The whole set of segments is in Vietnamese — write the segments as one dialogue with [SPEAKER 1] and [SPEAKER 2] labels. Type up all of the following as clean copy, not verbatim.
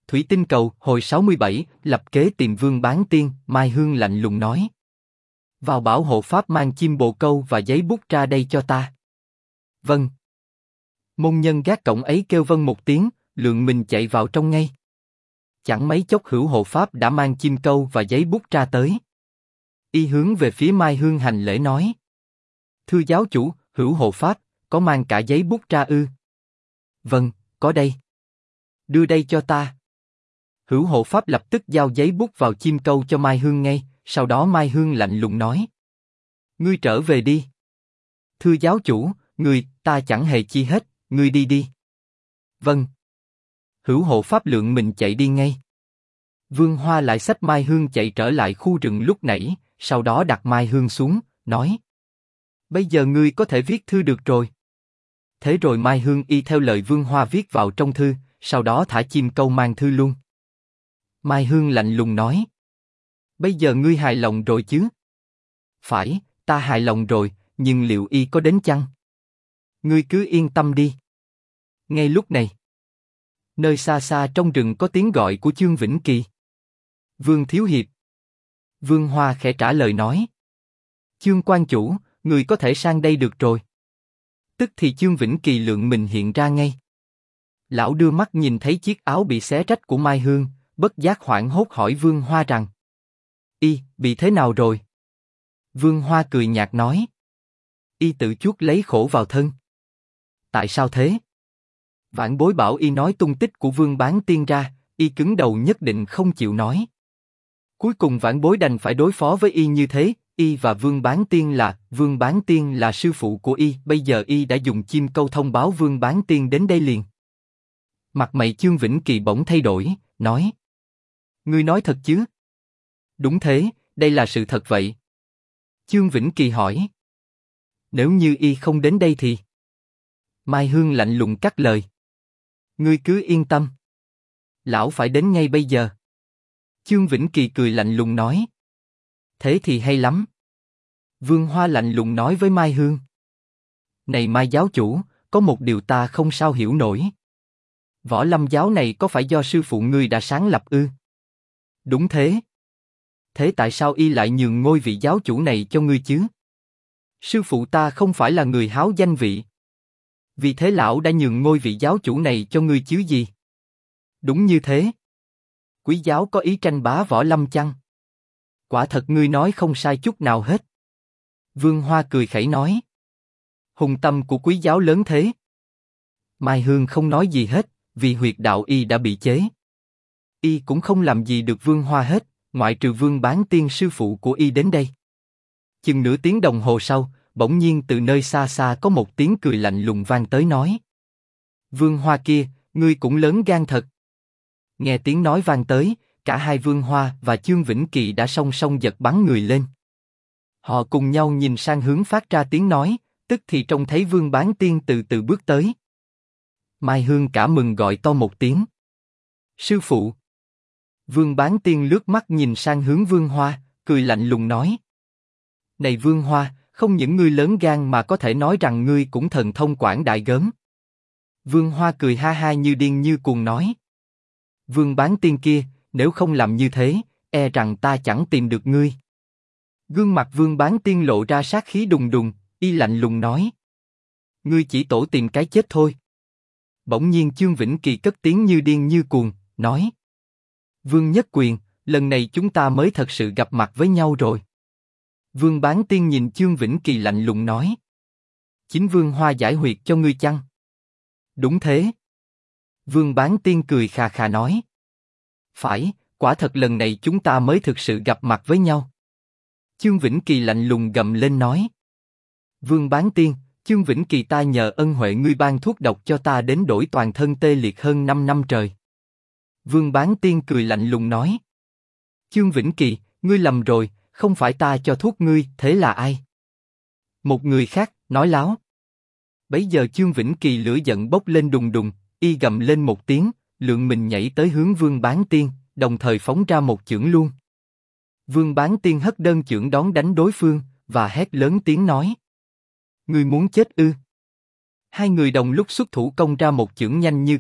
[SPEAKER 1] Thủy tinh cầu, hồi 67, lập kế tìm Vương Bán Tiên, Mai Hương lạnh lùng nói. Vào bảo hộ pháp mang chim bồ câu và giấy bút ra đây cho ta. Vâng. Môn nhân gác cổng ấy kêu vâng một tiếng, lượng mình chạy vào trong ngay. Chẳng mấy chốc hữu hộ pháp đã mang chim câu và giấy bút ra tới. Y hướng về phía Mai Hương hành lễ nói. Thưa giáo chủ, hữu hộ pháp, có mang cả giấy bút ra ư? Vâng, có đây. Đưa đây cho ta. Hữu hộ pháp lập tức giao giấy bút vào chim câu cho Mai Hương ngay, sau đó Mai Hương lạnh lùng nói. Ngươi trở về đi. Thưa giáo chủ, ta chẳng hề chi hết, ngươi đi đi. Vâng. Hữu hộ pháp lượng mình chạy đi ngay. Vương Hoa lại xách Mai Hương chạy trở lại khu rừng lúc nãy, sau đó đặt Mai Hương xuống, nói. Bây giờ ngươi có thể viết thư được rồi. Thế rồi Mai Hương y theo lời Vương Hoa viết vào trong thư, sau đó thả chim câu mang thư luôn. Mai Hương lạnh lùng nói. Bây giờ ngươi hài lòng rồi chứ? Phải, ta hài lòng rồi, nhưng liệu y có đến chăng? Ngươi cứ yên tâm đi. Ngay lúc này, nơi xa xa trong rừng có tiếng gọi của Chương Vĩnh Kỳ. Vương Thiếu Hiệp. Vương Hoa khẽ trả lời nói. Chương quan chủ, người có thể sang đây được rồi. Tức thì Chương Vĩnh Kỳ lượng mình hiện ra ngay. Lão đưa mắt nhìn thấy chiếc áo bị xé rách của Mai Hương, bất giác hoảng hốt hỏi Vương Hoa rằng. Y, bị thế nào rồi? Vương Hoa cười nhạt nói. Y tự chuốc lấy khổ vào thân. Tại sao thế? Vãn bối bảo y nói tung tích của Vương Bán Tiên ra, y cứng đầu nhất định không chịu nói. Cuối cùng vãn bối đành phải đối phó với y như thế, y và Vương Bán Tiên là sư phụ của y, bây giờ y đã dùng chim câu thông báo Vương Bán Tiên đến đây liền. Mặt mày Chương Vĩnh Kỳ bỗng thay đổi, nói. Ngươi nói thật chứ? Đúng thế, đây là sự thật vậy. Chương Vĩnh Kỳ hỏi. Nếu như y không đến đây thì? Mai Hương lạnh lùng cắt lời. Ngươi cứ yên tâm. Lão phải đến ngay bây giờ. Chương Vĩnh Kỳ cười lạnh lùng nói. Thế thì hay lắm. Vương Hoa lạnh lùng nói với Mai Hương. Này Mai giáo chủ, có một điều ta không sao hiểu nổi. Võ Lâm giáo này có phải do sư phụ ngươi đã sáng lập ư? Đúng thế. Thế tại sao y lại nhường ngôi vị giáo chủ này cho ngươi chứ? Sư phụ ta không phải là người háo danh vị. Vì thế lão đã nhường ngôi vị giáo chủ này cho ngươi chứ gì? Đúng như thế. Quý giáo có ý tranh bá Võ Lâm chăng? Quả thật ngươi nói không sai chút nào hết. Vương Hoa cười khẩy nói. Hùng tâm của quý giáo lớn thế. Mai Hương không nói gì hết, vì huyệt đạo y đã bị chế. Y cũng không làm gì được Vương Hoa hết, ngoại trừ Vương Bán Tiên sư phụ của y đến đây. Chừng nửa tiếng đồng hồ sau, bỗng nhiên từ nơi xa xa có một tiếng cười lạnh lùng vang tới nói. Vương Hoa kia, ngươi cũng lớn gan thật. Nghe tiếng nói vang tới, cả hai Vương Hoa và Chương Vĩnh Kỳ đã song song giật bắn người lên. Họ cùng nhau nhìn sang hướng phát ra tiếng nói, tức thì trông thấy Vương Bán Tiên từ từ bước tới. Mai Hương cả mừng gọi to một tiếng. Sư phụ. Vương Bán Tiên lướt mắt nhìn sang hướng Vương Hoa, cười lạnh lùng nói. Này Vương Hoa, không những ngươi lớn gan mà có thể nói rằng ngươi cũng thần thông quảng đại gớm. Vương Hoa cười ha ha như điên như cuồng nói. Vương Bán Tiên kia, nếu không làm như thế, e rằng ta chẳng tìm được ngươi. Gương mặt Vương Bán Tiên lộ ra sát khí đùng đùng, y lạnh lùng nói. Ngươi chỉ tổ tìm cái chết thôi. Bỗng nhiên Chương Vĩnh Kỳ cất tiếng như điên như cuồng, nói. Vương Nhất Quyền, lần này chúng ta mới thật sự gặp mặt với nhau rồi. Vương Bán Tiên nhìn Chương Vĩnh Kỳ lạnh lùng nói. Chính Vương Hoa giải huyệt cho ngươi chăng? Đúng thế. Vương Bán Tiên cười khà khà nói. Phải, quả thật lần này chúng ta mới thực sự gặp mặt với nhau. Chương Vĩnh Kỳ lạnh lùng gầm lên nói. Vương Bán Tiên, Chương Vĩnh Kỳ ta nhờ ân huệ ngươi ban thuốc độc cho ta đến đổi toàn thân tê liệt hơn 5 năm trời. Vương Bán Tiên cười lạnh lùng nói. Chương Vĩnh Kỳ, ngươi lầm rồi, không phải ta cho thuốc ngươi, thế là ai? Một người khác, nói láo. Bấy giờ Chương Vĩnh Kỳ lửa giận bốc lên đùng đùng, y gầm lên một tiếng, lượng mình nhảy tới hướng Vương Bán Tiên, đồng thời phóng ra một chưởng luôn. Vương Bán Tiên hất đơn chưởng đón đánh đối phương, và hét lớn tiếng nói. Ngươi muốn chết ư? Hai người đồng lúc xuất thủ công ra một chưởng nhanh như cắt,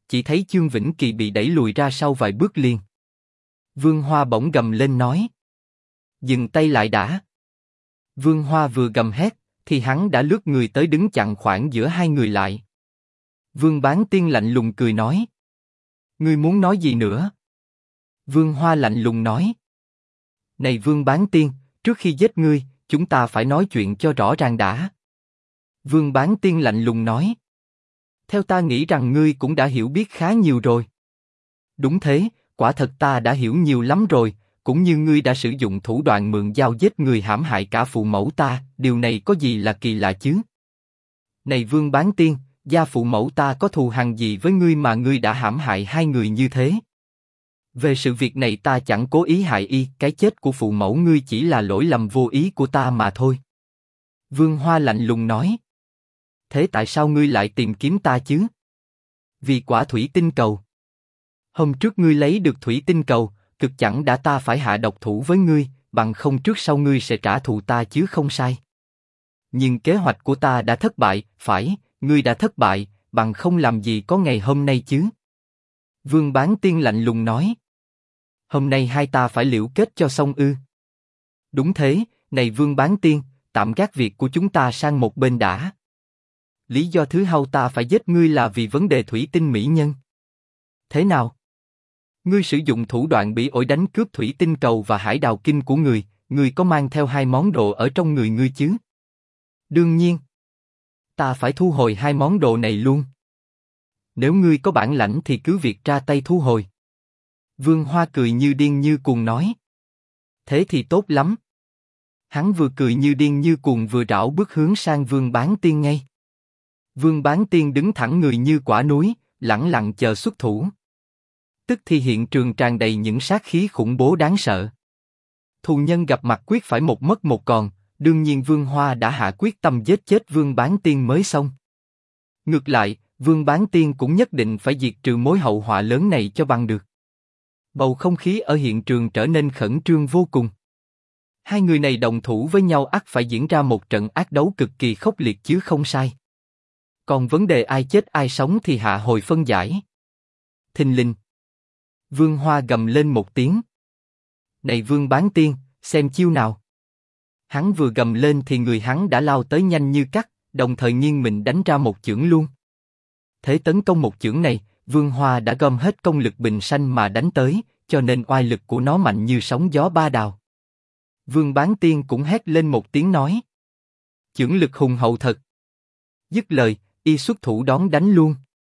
[SPEAKER 1] chỉ thấy Chương Vĩnh Kỳ bị đẩy lùi ra sau vài bước liền. Vương Hoa bỗng gầm lên nói: "Dừng tay lại đã!" Vương Hoa vừa gầm hét, thì hắn đã lướt người tới đứng chặn khoảng giữa hai người lại. Vương Bán Tiên lạnh lùng cười nói: "Ngươi muốn nói gì nữa?" Vương Hoa lạnh lùng nói: "Này Vương Bán Tiên, trước khi giết ngươi, chúng ta phải nói chuyện cho rõ ràng đã." Vương Bán Tiên lạnh lùng nói: "Theo ta nghĩ rằng ngươi cũng đã hiểu biết khá nhiều rồi." "Đúng thế, quả thật ta đã hiểu nhiều lắm rồi, cũng như ngươi đã sử dụng thủ đoạn mượn dao giết người hãm hại cả phụ mẫu ta, điều này có gì là kỳ lạ chứ?" "Này Vương Bán Tiên, gia phụ mẫu ta có thù hằn gì với ngươi mà ngươi đã hãm hại hai người như thế? Về sự việc này ta chẳng cố ý hại y, cái chết của phụ mẫu ngươi chỉ là lỗi lầm vô ý của ta mà thôi." Vương Hoa lạnh lùng nói: "Thế tại sao ngươi lại tìm kiếm ta chứ?" "Vì quả thủy tinh cầu. Hôm trước ngươi lấy được thủy tinh cầu, cực chẳng đã ta phải hạ độc thủ với ngươi, bằng không trước sau ngươi sẽ trả thù ta chứ không sai. Nhưng kế hoạch của ta đã thất bại, phải, ngươi đã thất bại, bằng không làm gì có ngày hôm nay chứ." Vương Bán Tiên lạnh lùng nói: "Hôm nay hai ta phải liễu kết cho xong ư?" "Đúng thế, này Vương Bán Tiên, tạm gác việc của chúng ta sang một bên đã. Lý do thứ hai ta phải giết ngươi là vì vấn đề thủy tinh mỹ nhân. Thế nào? Ngươi sử dụng thủ đoạn bị ổi đánh cướp thủy tinh cầu và hải đào kinh của ngươi có mang theo hai món đồ ở trong người ngươi chứ?" "Đương nhiên. Ta phải thu hồi hai món đồ này luôn. Nếu ngươi có bản lãnh thì cứ việc ra tay thu hồi." Vương Hoa cười như điên như cuồng nói: "Thế thì tốt lắm." Hắn vừa cười như điên như cuồng vừa rảo bước hướng sang Vương Bán Tiên ngay. Vương Bán Tiên đứng thẳng người như quả núi, lẳng lặng chờ xuất thủ. Tức thì hiện trường tràn đầy những sát khí khủng bố đáng sợ. Thù nhân gặp mặt quyết phải một mất một còn, đương nhiên Vương Hoa đã hạ quyết tâm giết chết Vương Bán Tiên mới xong. Ngược lại, Vương Bán Tiên cũng nhất định phải diệt trừ mối hậu họa lớn này cho bằng được. Bầu không khí ở hiện trường trở nên khẩn trương vô cùng. Hai người này đồng thủ với nhau ắt phải diễn ra một trận ác đấu cực kỳ khốc liệt chứ không sai. Còn vấn đề ai chết ai sống thì hạ hồi phân giải. Thình lình, Vương Hoa gầm lên một tiếng: "Này Vương Bán Tiên, xem chiêu nào!" Hắn vừa gầm lên thì người hắn đã lao tới nhanh như cắt, đồng thời nghiêng mình đánh ra một chưởng luôn. Thế tấn công một chưởng này, Vương Hoa đã gom hết công lực bình sanh mà đánh tới, cho nên oai lực của nó mạnh như sóng gió ba đào. Vương Bán Tiên cũng hét lên một tiếng nói: "Chưởng lực hùng hậu thật!" Dứt lời, y xuất thủ đón đánh luôn.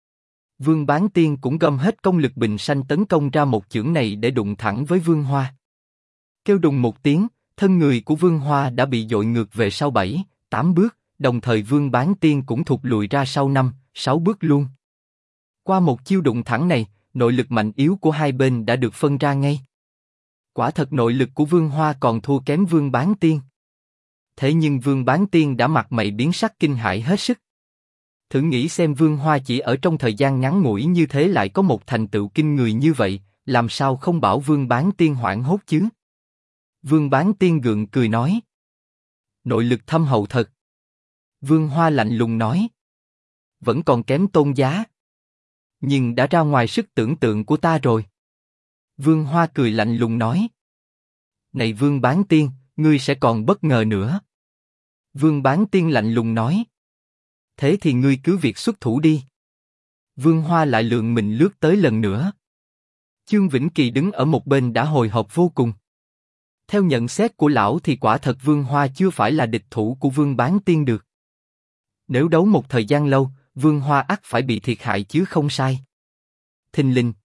[SPEAKER 1] Vương Bán Tiên cũng gom hết công lực bình sanh tấn công ra một chưởng này để đụng thẳng với Vương Hoa. Kêu đùng một tiếng, thân người của Vương Hoa đã bị dội ngược về sau 7, 8 bước, đồng thời Vương Bán Tiên cũng thụt lùi ra sau 5, 6 bước luôn. Qua một chiêu đụng thẳng này, nội lực mạnh yếu của hai bên đã được phân ra ngay. Quả thật nội lực của Vương Hoa còn thua kém Vương Bán Tiên. Thế nhưng Vương Bán Tiên đã mặt mày biến sắc kinh hãi hết sức. Thử nghĩ xem Vương Hoa chỉ ở trong thời gian ngắn ngủi như thế lại có một thành tựu kinh người như vậy, làm sao không bảo Vương Bán Tiên hoảng hốt chứ? Vương Bán Tiên gượng cười nói: "Nội lực thâm hậu thật." Vương Hoa lạnh lùng nói: "Vẫn còn kém Tôn Giá, nhưng đã ra ngoài sức tưởng tượng của ta rồi." Vương Hoa cười lạnh lùng nói: "Này Vương Bán Tiên, ngươi sẽ còn bất ngờ nữa." Vương Bán Tiên lạnh lùng nói: "Thế thì ngươi cứ việc xuất thủ đi." Vương Hoa lại lượn mình lướt tới lần nữa. Chương Vĩnh Kỳ đứng ở một bên đã hồi hộp vô cùng. Theo nhận xét của lão thì quả thật Vương Hoa chưa phải là địch thủ của Vương Bán Tiên được. Nếu đấu một thời gian lâu, Vương Hoa ắt phải bị thiệt hại chứ không sai. Thình lình,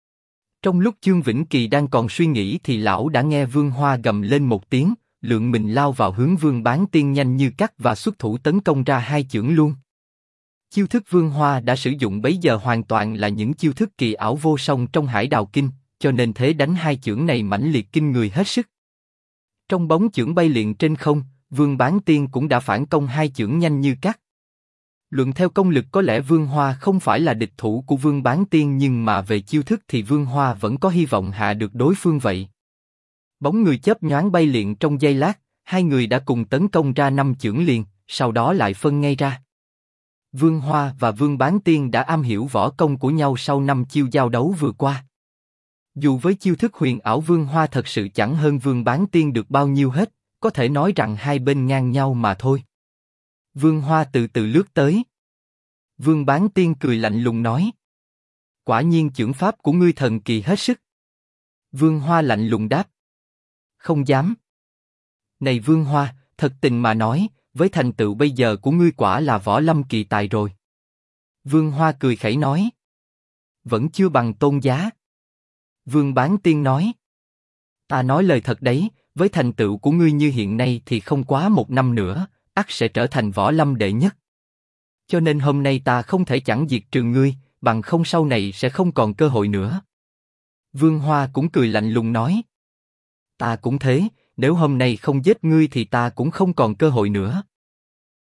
[SPEAKER 1] trong lúc Chương Vĩnh Kỳ đang còn suy nghĩ thì lão đã nghe Vương Hoa gầm lên một tiếng, lượn mình lao vào hướng Vương Bán Tiên nhanh như cắt và xuất thủ tấn công ra hai chưởng luôn. Chiêu thức Vương Hoa đã sử dụng bấy giờ hoàn toàn là những chiêu thức kỳ ảo vô song trong Hải Đào Kinh, cho nên thế đánh hai chưởng này mãnh liệt kinh người hết sức. Trong bóng chưởng bay liệng trên không, Vương Bán Tiên cũng đã phản công hai chưởng nhanh như cắt. Luận theo công lực có lẽ Vương Hoa không phải là địch thủ của Vương Bán Tiên, nhưng mà về chiêu thức thì Vương Hoa vẫn có hy vọng hạ được đối phương vậy. Bóng người chớp nhoáng bay liệng trong giây lát, hai người đã cùng tấn công ra 5 chưởng liền, sau đó lại phân ngay ra. Vương Hoa và Vương Bán Tiên đã am hiểu võ công của nhau sau 5 chiêu giao đấu vừa qua. Dù với chiêu thức huyền ảo Vương Hoa thật sự chẳng hơn Vương Bán Tiên được bao nhiêu hết, có thể nói rằng hai bên ngang nhau mà thôi. Vương Hoa từ từ lướt tới. Vương Bán Tiên cười lạnh lùng nói: quả nhiên chưởng pháp của ngươi thần kỳ hết sức. Vương Hoa lạnh lùng đáp: không dám. Này Vương Hoa, thật tình mà nói, với thành tựu bây giờ của ngươi quả là võ lâm kỳ tài rồi. Vương Hoa cười khẩy nói: vẫn chưa bằng Tôn giá. Vương Bán Tiên nói: ta nói lời thật đấy, với thành tựu của ngươi như hiện nay thì không quá 1 năm nữa, ắt sẽ trở thành võ lâm đệ nhất. Cho nên hôm nay ta không thể chẳng diệt trừ ngươi, bằng không sau này sẽ không còn cơ hội nữa. Vương Hoa cũng cười lạnh lùng nói: ta cũng thế, nếu hôm nay không giết ngươi thì ta cũng không còn cơ hội nữa.